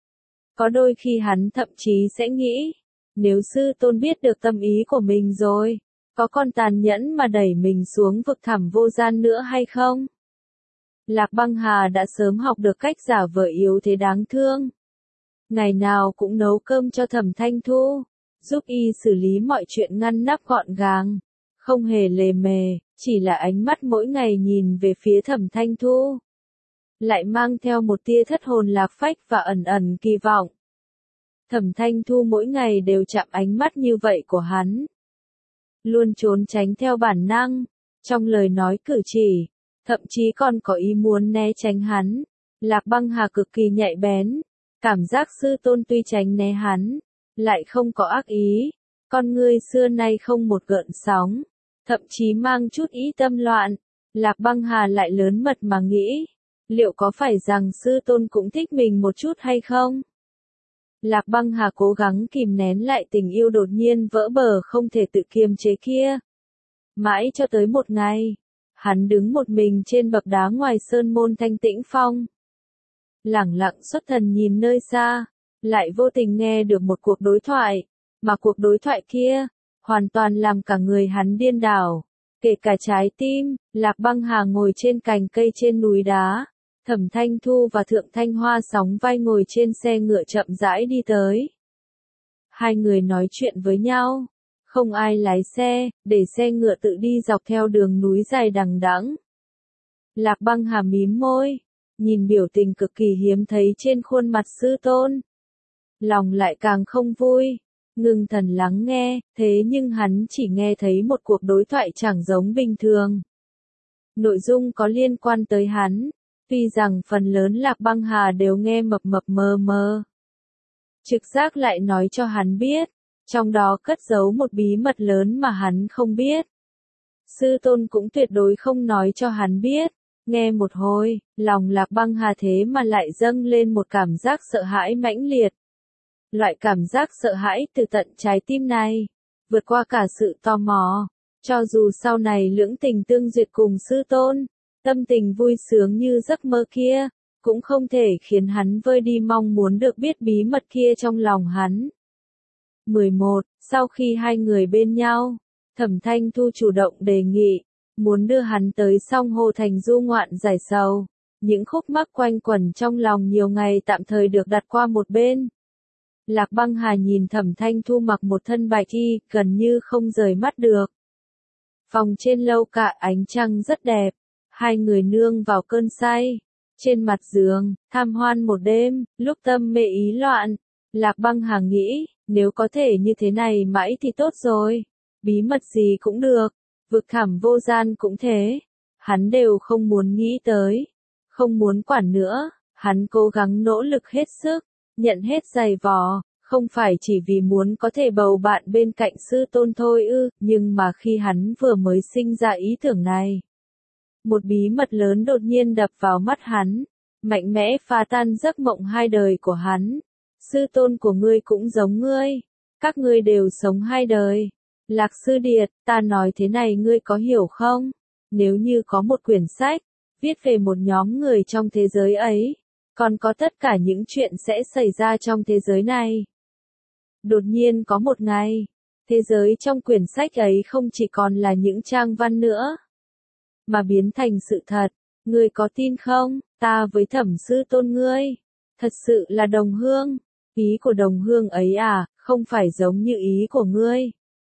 Có đôi khi hắn thậm chí sẽ nghĩ, nếu sư tôn biết được tâm ý của mình rồi, có còn tàn nhẫn mà đẩy mình xuống vực thẳm vô gian nữa hay không? Lạc Băng Hà đã sớm học được cách giả vờ yếu thế đáng thương. Ngày nào cũng nấu cơm cho Thẩm Thanh Thu, giúp y xử lý mọi chuyện ngăn nắp gọn gàng, không hề lề mề, chỉ là ánh mắt mỗi ngày nhìn về phía Thẩm Thanh Thu, lại mang theo một tia thất hồn lạc phách và ẩn ẩn kỳ vọng. Thẩm Thanh Thu mỗi ngày đều chạm ánh mắt như vậy của hắn, luôn trốn tránh theo bản năng, trong lời nói cử chỉ, thậm chí còn có ý muốn né tránh hắn. Lạc Băng Hà cực kỳ nhạy bén, cảm giác sư tôn tuy tránh né hắn, lại không có ác ý, con ngươi xưa nay không một gợn sóng, thậm chí mang chút ý tâm loạn. Lạc Băng Hà lại lớn mật mà nghĩ, liệu có phải rằng sư tôn cũng thích mình một chút hay không? Lạc Băng Hà cố gắng kìm nén lại tình yêu đột nhiên vỡ bờ không thể tự kiềm chế kia. Mãi cho tới một ngày, hắn đứng một mình trên bậc đá ngoài sơn môn Thanh Tĩnh Phong. Lẳng lặng xuất thần nhìn nơi xa, lại vô tình nghe được một cuộc đối thoại, mà cuộc đối thoại kia, hoàn toàn làm cả người hắn điên đảo, kể cả trái tim. Lạc Băng Hà ngồi trên cành cây trên núi đá, Thẩm Thanh Thu và Thượng Thanh Hoa sóng vai ngồi trên xe ngựa chậm rãi đi tới. Hai người nói chuyện với nhau, không ai lái xe, để xe ngựa tự đi dọc theo đường núi dài đằng đẵng. Lạc Băng Hà mím môi, nhìn biểu tình cực kỳ hiếm thấy trên khuôn mặt sư tôn. Lòng lại càng không vui, ngưng thần lắng nghe, thế nhưng hắn chỉ nghe thấy một cuộc đối thoại chẳng giống bình thường. Nội dung có liên quan tới hắn, tuy rằng phần lớn Lạc Băng Hà đều nghe mập mập mờ mờ. Trực giác lại nói cho hắn biết, trong đó cất giấu một bí mật lớn mà hắn không biết. Sư tôn cũng tuyệt đối không nói cho hắn biết. Nghe một hồi, lòng Lạc Băng Hà thế mà lại dâng lên một cảm giác sợ hãi mãnh liệt. Loại cảm giác sợ hãi từ tận trái tim này, vượt qua cả sự tò mò. Cho dù sau này lưỡng tình tương duyệt cùng sư tôn, tâm tình vui sướng như giấc mơ kia, cũng không thể khiến hắn vơi đi mong muốn được biết bí mật kia trong lòng hắn. mười một. Sau khi hai người bên nhau, Thẩm Thanh Thu chủ động đề nghị, muốn đưa hắn tới Song Hồ Thành du ngoạn giải sầu. Những khúc mắc quanh quẩn trong lòng nhiều ngày tạm thời được đặt qua một bên. Lạc Băng Hà nhìn Thẩm Thanh Thu mặc một thân bạch y, gần như không rời mắt được. Phòng trên lâu cạ ánh trăng rất đẹp, hai người nương vào cơn say. Trên mặt giường, tham hoan một đêm, lúc tâm mê ý loạn. Lạc Băng Hà nghĩ, nếu có thể như thế này mãi thì tốt rồi. Bí mật gì cũng được, vực thẳm vô gian cũng thế. Hắn đều không muốn nghĩ tới, không muốn quản nữa. Hắn cố gắng nỗ lực hết sức, nhận hết giày vò, không phải chỉ vì muốn có thể bầu bạn bên cạnh sư tôn thôi ư, nhưng mà khi hắn vừa mới sinh ra ý tưởng này. Một bí mật lớn đột nhiên đập vào mắt hắn, mạnh mẽ phá tan giấc mộng hai đời của hắn. Sư tôn của ngươi cũng giống ngươi, các ngươi đều sống hai đời. Lạc Sư Điệt, ta nói thế này ngươi có hiểu không? Nếu như có một quyển sách, viết về một nhóm người trong thế giới ấy, còn có tất cả những chuyện sẽ xảy ra trong thế giới này. Đột nhiên có một ngày, thế giới trong quyển sách ấy không chỉ còn là những trang văn nữa, mà biến thành sự thật. Ngươi có tin không? Ta với Thẩm sư tôn ngươi, thật sự là đồng hương. Ý của đồng hương ấy à, không phải giống như ý của ngươi.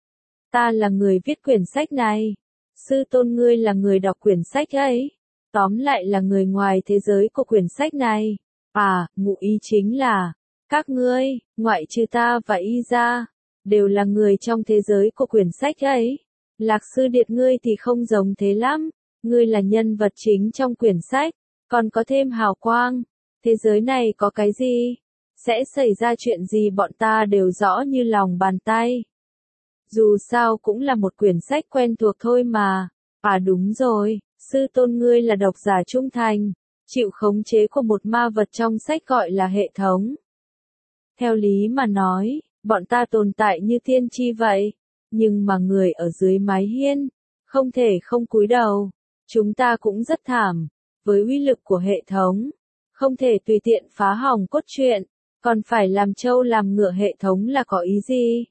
Ta là người viết quyển sách này, sư tôn ngươi là người đọc quyển sách ấy, tóm lại là người ngoài thế giới của quyển sách này. À, ngụ ý chính là, các ngươi, ngoại trừ ta và y ra, đều là người trong thế giới của quyển sách ấy. Lạc Sư Điệt ngươi thì không giống thế lắm, ngươi là nhân vật chính trong quyển sách, còn có thêm hào quang. Thế giới này có cái gì? Sẽ xảy ra chuyện gì bọn ta đều rõ như lòng bàn tay. Dù sao cũng là một quyển sách quen thuộc thôi mà. À đúng rồi, sư tôn ngươi là độc giả trung thành, chịu khống chế của một ma vật trong sách gọi là hệ thống. Theo lý mà nói, bọn ta tồn tại như tiên tri vậy, nhưng mà người ở dưới mái hiên, không thể không cúi đầu. Chúng ta cũng rất thảm, với uy lực của hệ thống, không thể tùy tiện phá hỏng cốt truyện, còn phải làm trâu làm ngựa hệ thống là có ý gì?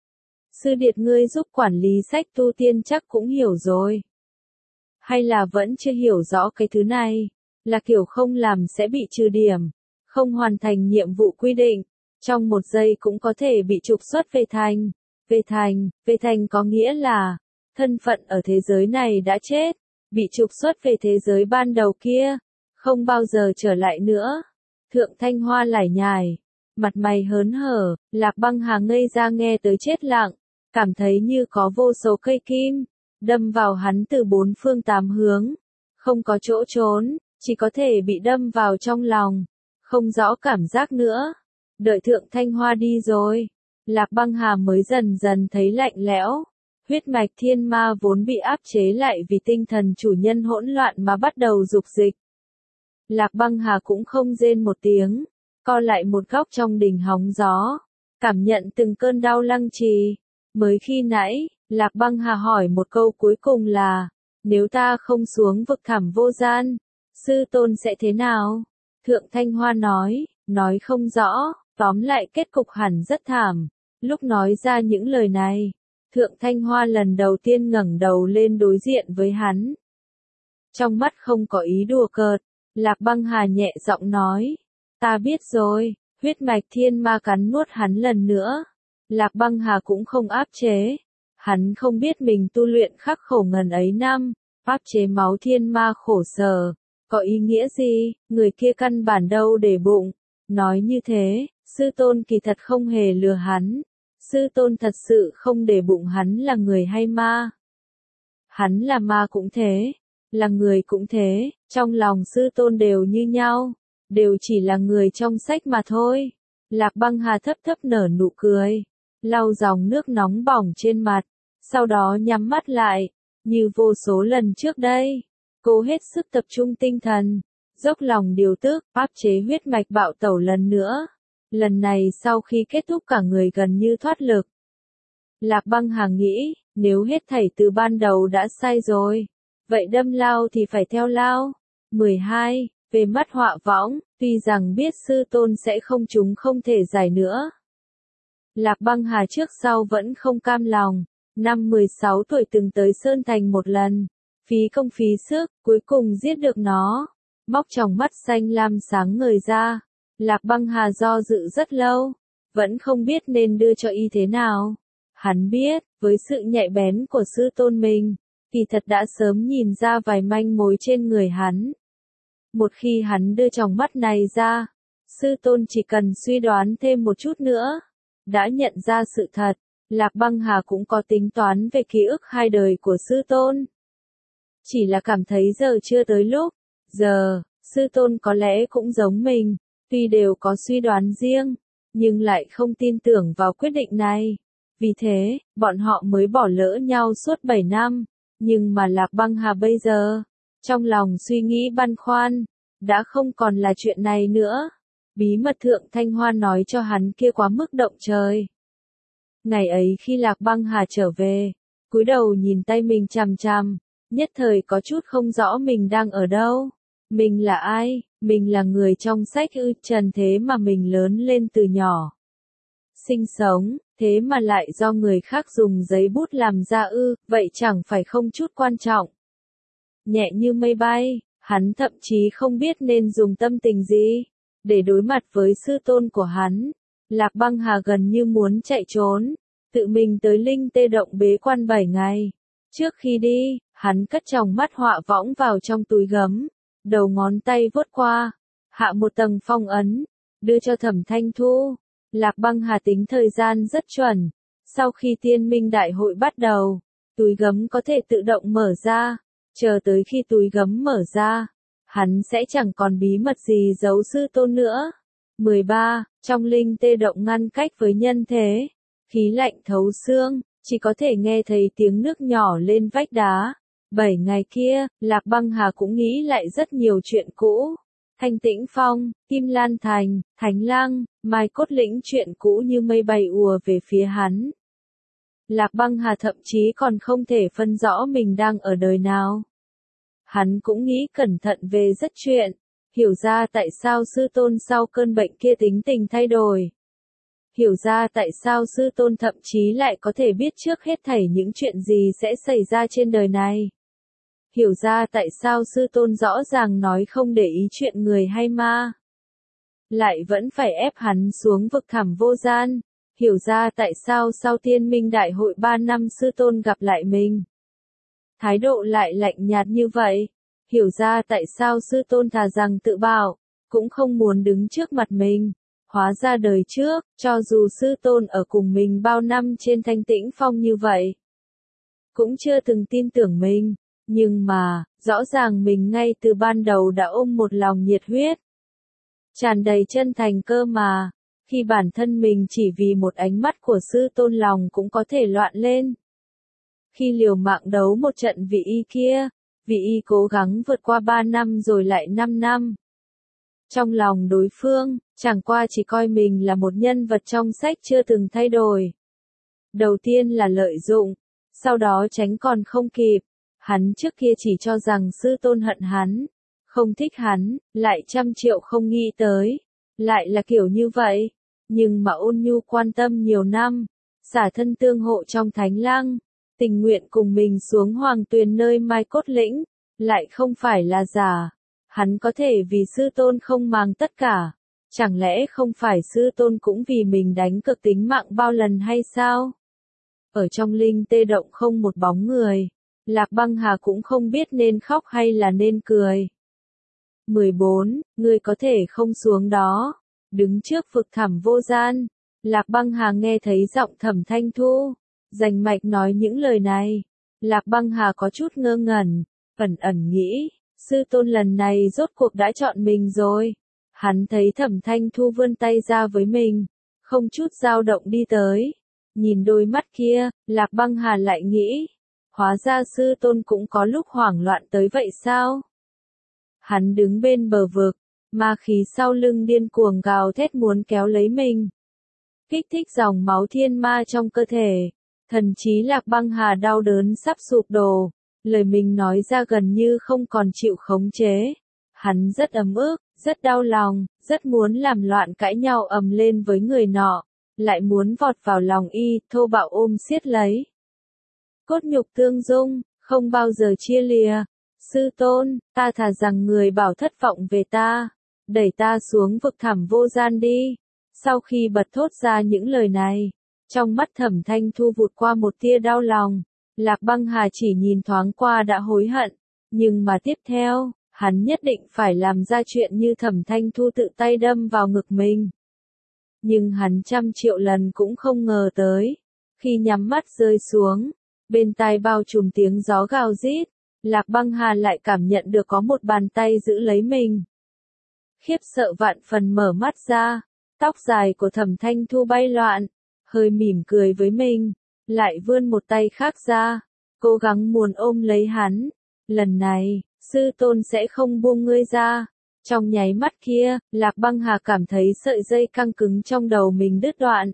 Sư Điệt ngươi giúp quản lý sách tu tiên chắc cũng hiểu rồi. Hay là vẫn chưa hiểu rõ cái thứ này, là kiểu không làm sẽ bị trừ điểm, không hoàn thành nhiệm vụ quy định, trong một giây cũng có thể bị trục xuất về thành. Về thành, về thành có nghĩa là, thân phận ở thế giới này đã chết, bị trục xuất về thế giới ban đầu kia, không bao giờ trở lại nữa. Thượng Thanh Hoa lải nhải, mặt mày hớn hở, Lạc Băng Hà ngây ra nghe tới chết lặng, cảm thấy như có vô số cây kim đâm vào hắn từ bốn phương tám hướng, không có chỗ trốn, chỉ có thể bị đâm vào trong lòng, không rõ cảm giác nữa. Đợi Thượng Thanh Hoa đi rồi, Lạc Băng Hà mới dần dần thấy lạnh lẽo. Huyết mạch thiên ma vốn bị áp chế lại vì tinh thần chủ nhân hỗn loạn mà bắt đầu dục dịch. Lạc Băng Hà cũng không rên một tiếng, co lại một góc trong đỉnh hóng gió, cảm nhận từng cơn đau lăng trì. Mới khi nãy, Lạc Băng Hà hỏi một câu cuối cùng là, nếu ta không xuống vực thẳm vô gian, sư tôn sẽ thế nào? Thượng Thanh Hoa nói, nói không rõ, tóm lại kết cục hẳn rất thảm. Lúc nói ra những lời này, Thượng Thanh Hoa lần đầu tiên ngẩng đầu lên đối diện với hắn. Trong mắt không có ý đùa cợt, Lạc Băng Hà nhẹ giọng nói. Ta biết rồi, huyết mạch thiên ma cắn nuốt hắn lần nữa. Lạc Băng Hà cũng không áp chế. Hắn không biết mình tu luyện khắc khổ ngần ấy năm, áp chế máu thiên ma khổ sở. Có ý nghĩa gì, người kia căn bản đâu để bụng. Nói như thế, sư tôn kỳ thật không hề lừa hắn. Sư tôn thật sự không để bụng hắn là người hay ma. Hắn là ma cũng thế, là người cũng thế, trong lòng sư tôn đều như nhau, đều chỉ là người trong sách mà thôi. Lạc Băng Hà thấp thấp nở nụ cười, lau dòng nước nóng bỏng trên mặt, sau đó nhắm mắt lại, như vô số lần trước đây. Cô hết sức tập trung tinh thần, dốc lòng điều tức, áp chế huyết mạch bạo tẩu lần nữa. Lần này sau khi kết thúc cả người gần như thoát lực. Lạc Băng Hà nghĩ, nếu hết thảy từ ban đầu đã sai rồi, vậy đâm lao thì phải theo lao. mười hai. Về mắt họa võng, tuy rằng biết sư tôn sẽ không trúng không thể giải nữa. Lạc Băng Hà trước sau vẫn không cam lòng, năm mười sáu tuổi từng tới Sơn Thành một lần, phí công phí sức, cuối cùng giết được nó, móc tròng mắt xanh lam sáng ngời ra. Lạc Băng Hà do dự rất lâu, vẫn không biết nên đưa cho y thế nào. Hắn biết, với sự nhạy bén của sư tôn mình, kỳ thật đã sớm nhìn ra vài manh mối trên người hắn. Một khi hắn đưa tròng mắt này ra, sư tôn chỉ cần suy đoán thêm một chút nữa, đã nhận ra sự thật. Lạc Băng Hà cũng có tính toán về ký ức hai đời của sư tôn. Chỉ là cảm thấy giờ chưa tới lúc, giờ, sư tôn có lẽ cũng giống mình, tuy đều có suy đoán riêng, nhưng lại không tin tưởng vào quyết định này. Vì thế, bọn họ mới bỏ lỡ nhau suốt bảy năm, nhưng mà Lạc Băng Hà bây giờ, trong lòng suy nghĩ băn khoăn, đã không còn là chuyện này nữa. Bí mật Thượng Thanh Hoa nói cho hắn kia quá mức động trời. Ngày ấy khi Lạc Băng Hà trở về, cúi đầu nhìn tay mình chằm chằm, nhất thời có chút không rõ mình đang ở đâu. Mình là ai? Mình là người trong sách ư? Trần thế mà mình lớn lên từ nhỏ, sinh sống, thế mà lại do người khác dùng giấy bút làm ra ư? Vậy chẳng phải không chút quan trọng. Nhẹ như mây bay, hắn thậm chí không biết nên dùng tâm tình gì để đối mặt với sư tôn của hắn. Lạc Băng Hà gần như muốn chạy trốn, tự mình tới Linh Tê Động bế quan bảy ngày. Trước khi đi, hắn cất tròng mắt họa võng vào trong túi gấm, đầu ngón tay vuốt qua, hạ một tầng phong ấn, đưa cho Thẩm Thanh Thu. Lạc Băng Hà tính thời gian rất chuẩn, sau khi Tiên Minh Đại hội bắt đầu, túi gấm có thể tự động mở ra, chờ tới khi túi gấm mở ra, hắn sẽ chẳng còn bí mật gì giấu sư tôn nữa. mười ba. Trong Linh Tê Động ngăn cách với nhân thế, khí lạnh thấu xương, chỉ có thể nghe thấy tiếng nước nhỏ lên vách đá. Bảy ngày kia, Lạc Băng Hà cũng nghĩ lại rất nhiều chuyện cũ. Thanh Tĩnh Phong, Kim Lan Thành, Thánh Lăng, Mai Cốt Lĩnh, chuyện cũ như mây bay ùa về phía hắn. Lạc Băng Hà thậm chí còn không thể phân rõ mình đang ở đời nào. Hắn cũng nghĩ cẩn thận về rất chuyện, hiểu ra tại sao sư tôn sau cơn bệnh kia tính tình thay đổi. Hiểu ra tại sao sư tôn thậm chí lại có thể biết trước hết thảy những chuyện gì sẽ xảy ra trên đời này. Hiểu ra tại sao sư tôn rõ ràng nói không để ý chuyện người hay ma, lại vẫn phải ép hắn xuống vực thẳm vô gian. Hiểu ra tại sao sau Tiên Minh Đại hội ba năm sư tôn gặp lại mình, thái độ lại lạnh nhạt như vậy. Hiểu ra tại sao sư tôn thà rằng tự bảo, cũng không muốn đứng trước mặt mình. Hóa ra đời trước, cho dù sư tôn ở cùng mình bao năm trên Thanh Tĩnh Phong như vậy, cũng chưa từng tin tưởng mình. Nhưng mà, rõ ràng mình ngay từ ban đầu đã ôm một lòng nhiệt huyết, tràn đầy chân thành cơ mà. Khi bản thân mình chỉ vì một ánh mắt của sư tôn lòng cũng có thể loạn lên. Khi liều mạng đấu một trận vì y kia, vì y cố gắng vượt qua ba năm rồi lại năm năm. Trong lòng đối phương, chẳng qua chỉ coi mình là một nhân vật trong sách chưa từng thay đổi. Đầu tiên là lợi dụng, sau đó tránh còn không kịp. Hắn trước kia chỉ cho rằng sư tôn hận hắn, không thích hắn, lại trăm triệu không nghĩ tới, lại là kiểu như vậy. Nhưng mà Ôn Nhu quan tâm nhiều năm, xả thân tương hộ trong Thánh Lăng, tình nguyện cùng mình xuống Hoàng Tuyền nơi Mai Cốt Lĩnh, lại không phải là giả. Hắn có thể vì sư tôn không mang tất cả. Chẳng lẽ không phải sư tôn cũng vì mình đánh cược tính mạng bao lần hay sao? Ở trong linh tê động không một bóng người. Lạc Băng Hà cũng không biết nên khóc hay là nên cười. mười bốn. Ngươi có thể không xuống đó. Đứng trước vực thẳm vô gian. Lạc Băng Hà nghe thấy giọng Thẩm Thanh Thu. Rành mạch nói những lời này. Lạc Băng Hà có chút ngơ ngẩn. Ẩn ẩn nghĩ. Sư tôn lần này rốt cuộc đã chọn mình rồi. Hắn thấy Thẩm Thanh Thu vươn tay ra với mình. Không chút dao động đi tới. Nhìn đôi mắt kia, Lạc Băng Hà lại nghĩ. Hóa ra sư tôn cũng có lúc hoảng loạn tới vậy sao? Hắn đứng bên bờ vực, ma khí sau lưng điên cuồng gào thét muốn kéo lấy mình. Kích thích dòng máu thiên ma trong cơ thể. Thần trí Lạc Băng Hà đau đớn sắp sụp đổ. Lời mình nói ra gần như không còn chịu khống chế. Hắn rất ấm ức, rất đau lòng, rất muốn làm loạn cãi nhau ầm lên với người nọ. Lại muốn vọt vào lòng y, thô bạo ôm siết lấy. Cốt nhục tương dung, không bao giờ chia lìa. Sư tôn, ta thà rằng người bảo thất vọng về ta. Đẩy ta xuống vực thẳm vô gian đi. Sau khi bật thốt ra những lời này, trong mắt Thẩm Thanh Thu vụt qua một tia đau lòng. Lạc Băng Hà chỉ nhìn thoáng qua đã hối hận. Nhưng mà tiếp theo, hắn nhất định phải làm ra chuyện như Thẩm Thanh Thu tự tay đâm vào ngực mình. Nhưng hắn trăm triệu lần cũng không ngờ tới. Khi nhắm mắt rơi xuống, bên tai bao trùm tiếng gió gào rít, Lạc Băng Hà lại cảm nhận được có một bàn tay giữ lấy mình. Khiếp sợ vạn phần mở mắt ra, tóc dài của Thẩm Thanh Thu bay loạn, hơi mỉm cười với mình, lại vươn một tay khác ra, cố gắng muốn ôm lấy hắn. Lần này, sư tôn sẽ không buông ngươi ra. Trong nháy mắt kia, Lạc Băng Hà cảm thấy sợi dây căng cứng trong đầu mình đứt đoạn.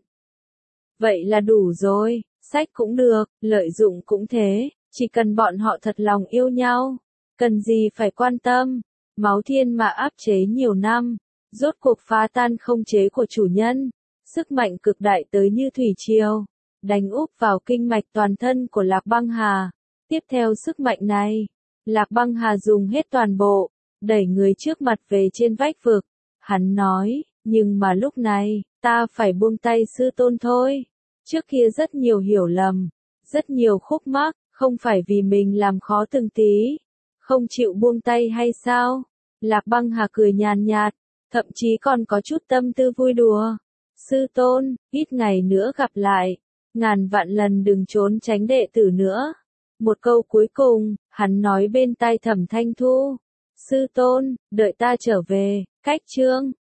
Vậy là đủ rồi, sách cũng được, lợi dụng cũng thế, chỉ cần bọn họ thật lòng yêu nhau. Cần gì phải quan tâm, máu thiên mà áp chế nhiều năm, rốt cuộc phá tan không chế của chủ nhân. Sức mạnh cực đại tới như thủy triều, đánh úp vào kinh mạch toàn thân của Lạc Băng Hà. Tiếp theo sức mạnh này, Lạc Băng Hà dùng hết toàn bộ, đẩy người trước mặt về trên vách vực. Hắn nói, nhưng mà lúc này, ta phải buông tay sư tôn thôi. Trước kia rất nhiều hiểu lầm, rất nhiều khúc mắc, không phải vì mình làm khó từng tí, không chịu buông tay hay sao? Lạc Băng Hà cười nhàn nhạt, thậm chí còn có chút tâm tư vui đùa. Sư tôn, ít ngày nữa gặp lại, ngàn vạn lần đừng trốn tránh đệ tử nữa. Một câu cuối cùng, hắn nói bên tai Thẩm Thanh Thu. Sư tôn, đợi ta trở về, cách chương.